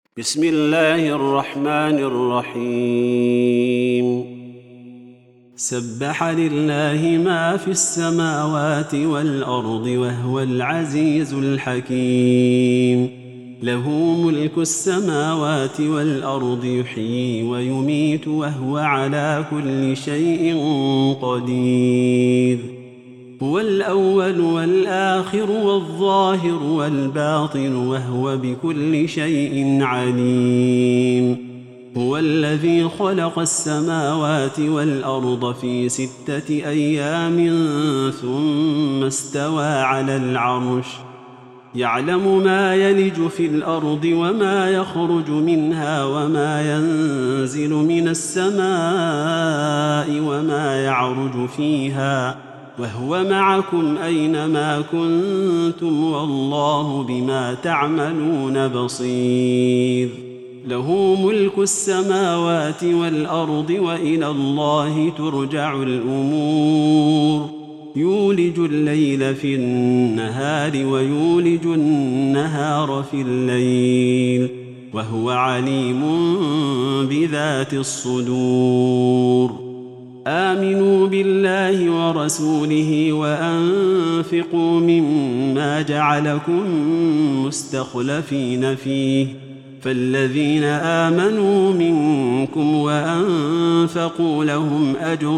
بسم الله الرحمن الرحيم سبح لله ما في السماوات والأرض وهو العزيز الحكيم له ملك السماوات والأرض يحيي ويميت وهو على كل شيء قدير هو الأول والآخر والظاهر والباطن وهو بكل شيء عليم هو الذي خلق السماوات والأرض في 6 أيام ثم استوى على العرش يعلم ما يلج في الأرض وما يخرج منها وما ينزل من السماء وما يعرج فيها وهو معكم أينما كنتم والله بما تعملون بصير له ملك السماوات والأرض وإلى الله ترجع الأمور يولج الليل في النهار ويولج النهار في الليل وهو عليم بذات الصدور آمنوا بالله ورسوله وأنفقوا مما جعلكم مستخلفين فيه فالذين آمنوا منكم وأنفقوا لهم أجر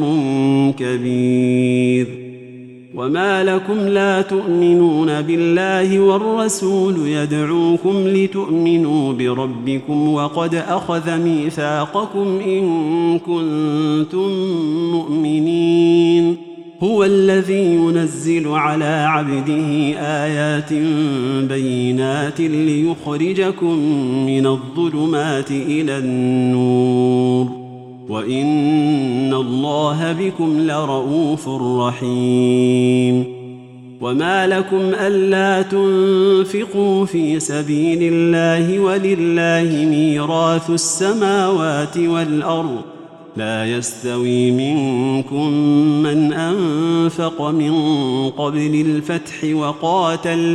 كبير وما لكم لا تؤمنون بالله والرسول يدعوكم لتؤمنوا بربكم وقد أخذ ميثاقكم إن كنتم مؤمنين هو الذي ينزل على عبده آيات بينات ليخرجكم من الظلمات إلى النور وإن الله بكم لرؤوف رحيم وما لكم ألا تنفقوا في سبيل الله ولله ميراث السماوات والأرض لا يستوي منكم من أنفق من قبل الفتح وقاتل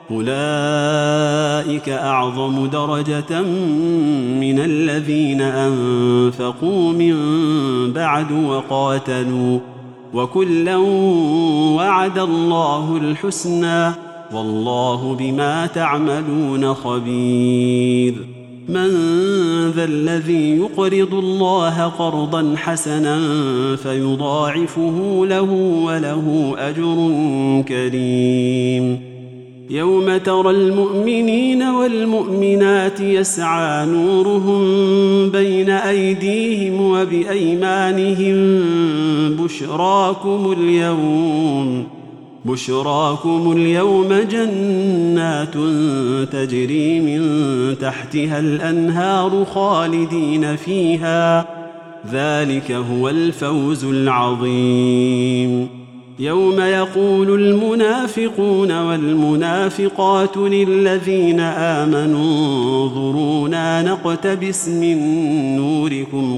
أولئك أعظم درجة من الذين أنفقوا من بعد وقاتلوا وكلا وعد الله الحسنى والله بما تعملون خبير من ذا الذي يقرض الله قرضا حسنا فيضاعفه له وله أجر كريم يوم ترى المؤمنين والمؤمنات يسعى نورهم بين أيديهم وبأيمانهم بشراكم اليوم جنات تجري من تحتها الأنهار خالدين فيها ذلك هو الفوز العظيم يوم يقول المنافقون والمنافقات للذين آمنوا انظرونا نقتبس من نوركم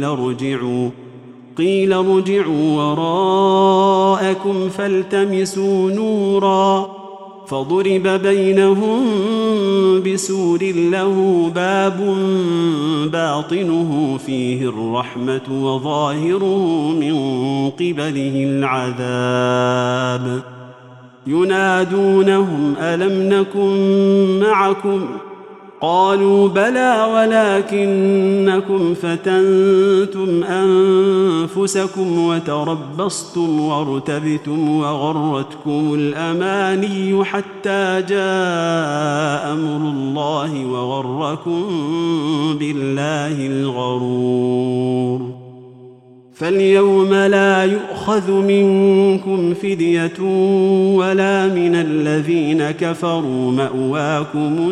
قيل ارجعوا وراءكم فالتمسوا نورا فضرب بينهم بسور له باب باطنه فيه الرحمة وظاهره من قبله العذاب ينادونهم ألم نكن معكم قالوا بلى ولكنكم فتنتم أنفسكم وتربصتم وارتبتم وغرتكم الأماني حتى جاء أمر الله وغركم بالله الغرور فاليوم لا يؤخذ منكم فدية ولا من الذين كفروا مأواكم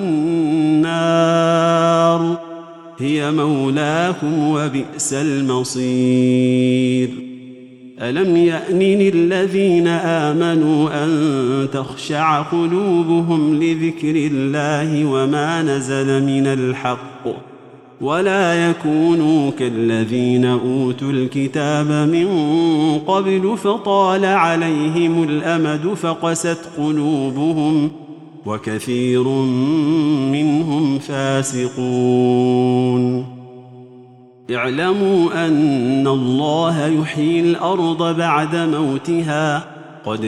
النار هي مولاكم وبئس المصير ألم يأن للذين آمنوا أن تخشع قلوبهم لذكر الله وما نزل من الحق ولا يكونوا كالذين أوتوا الكتاب من قبل فطال عليهم الأمد فقست قلوبهم وكثير منهم فاسقون. اعلموا أن الله يحيي الأرض بعد موتها، قد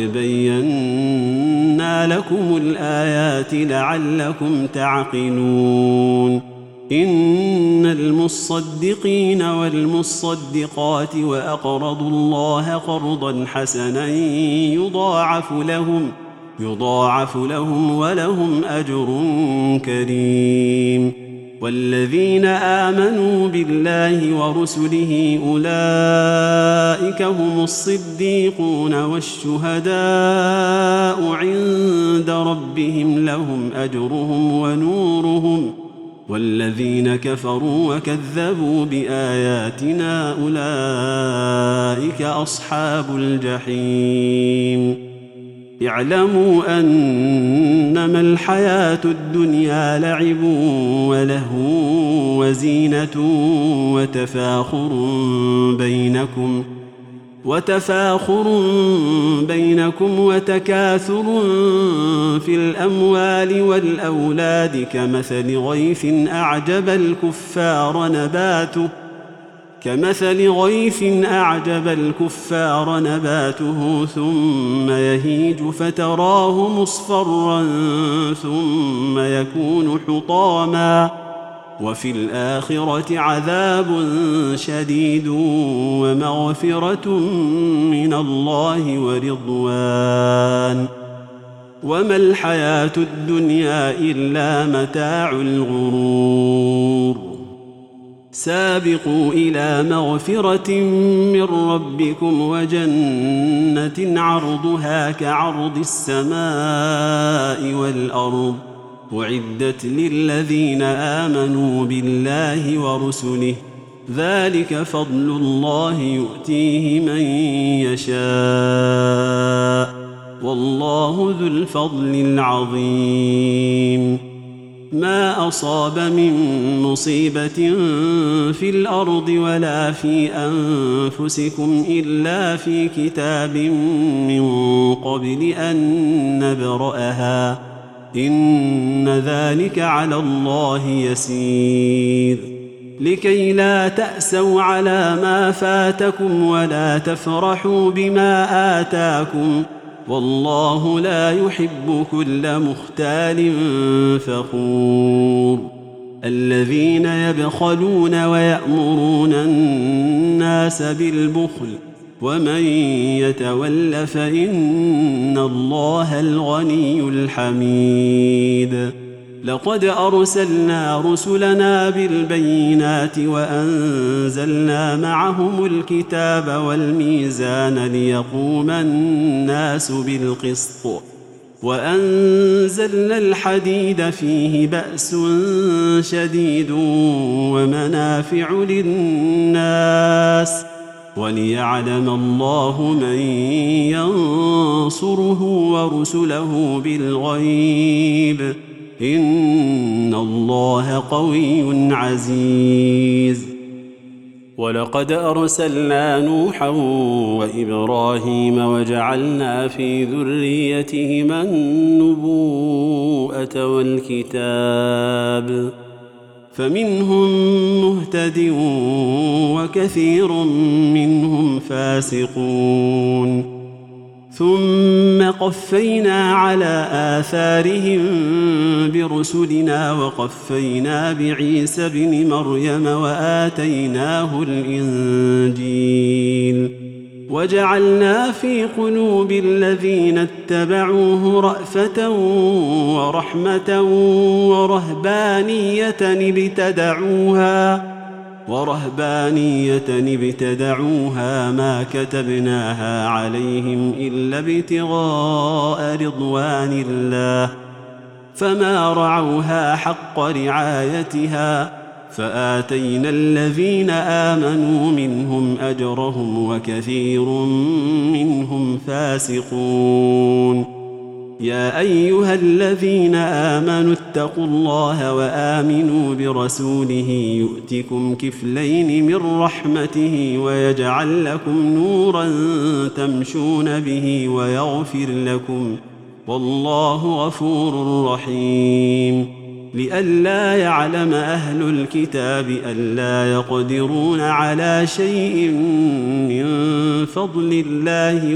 بينا لكم الآيات لعلكم تعقلون. إن المصدقين والمصدقات وأقرضوا الله قرضا حسنا يضاعف لهم ولهم أجر كريم. والذين آمنوا بالله ورسله أولئك هم الصديقون والشهداء عند ربهم لهم أجرهم ونورهم. والذين كفروا وكذبوا بآياتنا أولئك أصحاب الجحيم. اعلموا أنما الحياة الدنيا لعب ولهو وزينة وتفاخر بينكم وتكاثر في الأموال والأولاد كمثل غيث أعجب الكفار نباته ثم يهيج فتراه مصفرا ثم يكون حطاما، وفي الآخرة عذاب شديد ومغفرة من الله ورضوان، وما الحياة الدنيا إلا متاع الغرور. سابقوا إلى مغفرة من ربكم وجنة عرضها كعرض السماء والأرض أعدت للذين آمنوا بالله ورسله، ذلك فضل الله يؤتيه من يشاء، والله ذو الفضل العظيم. ما أصاب من مصيبة في الأرض ولا في أنفسكم إلا في كتاب من قبل أن نبرأها، إن ذلك على الله يسير. لكي لا تأسوا على ما فاتكم ولا تفرحوا بما آتاكم، والله لا يحب كل مختال فخور. الذين يبخلون ويأمرون الناس بالبخل، ومن يتول فإن الله الغني الحميد. لقد أرسلنا رسلنا بالبينات وأنزلنا معهم الكتاب والميزان ليقوم الناس بالقسط، وأنزلنا الحديد فيه بأس شديد ومنافع للناس، وليعلم الله من ينصره ورسله بالغيب، إن الله قوي عزيز. ولقد أرسلنا نوحا وإبراهيم وجعلنا في ذريتهما النبوءة والكتاب، فمنهم مهتد وكثير منهم فاسقون. ثم قفينا على آثارهم برسلنا وقفينا بعيسى ابن مريم وآتيناه الإنجيل، وجعلنا في قلوب الذين اتبعوه رأفة ورحمة ورهبانية ابتدعوها ما كتبناها عليهم إلا ابتغاء رضوان الله، فما رعوها حق رعايتها، فآتينا الذين آمنوا منهم أجرهم وكثير منهم فاسقون. يا أيها الذين آمنوا اتقوا الله وآمنوا برسوله يؤتكم كفلين من رحمته ويجعل لكم نورا تمشون به والله غفور رحيم. لئلا يعلم أهل الكتاب ألا يقدرون على شيء من فضل الله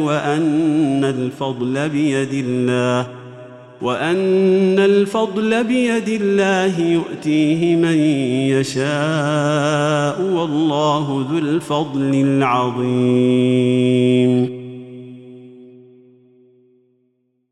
وأن الفضل بيد الله يؤتيه من يشاء والله ذو الفضل العظيم.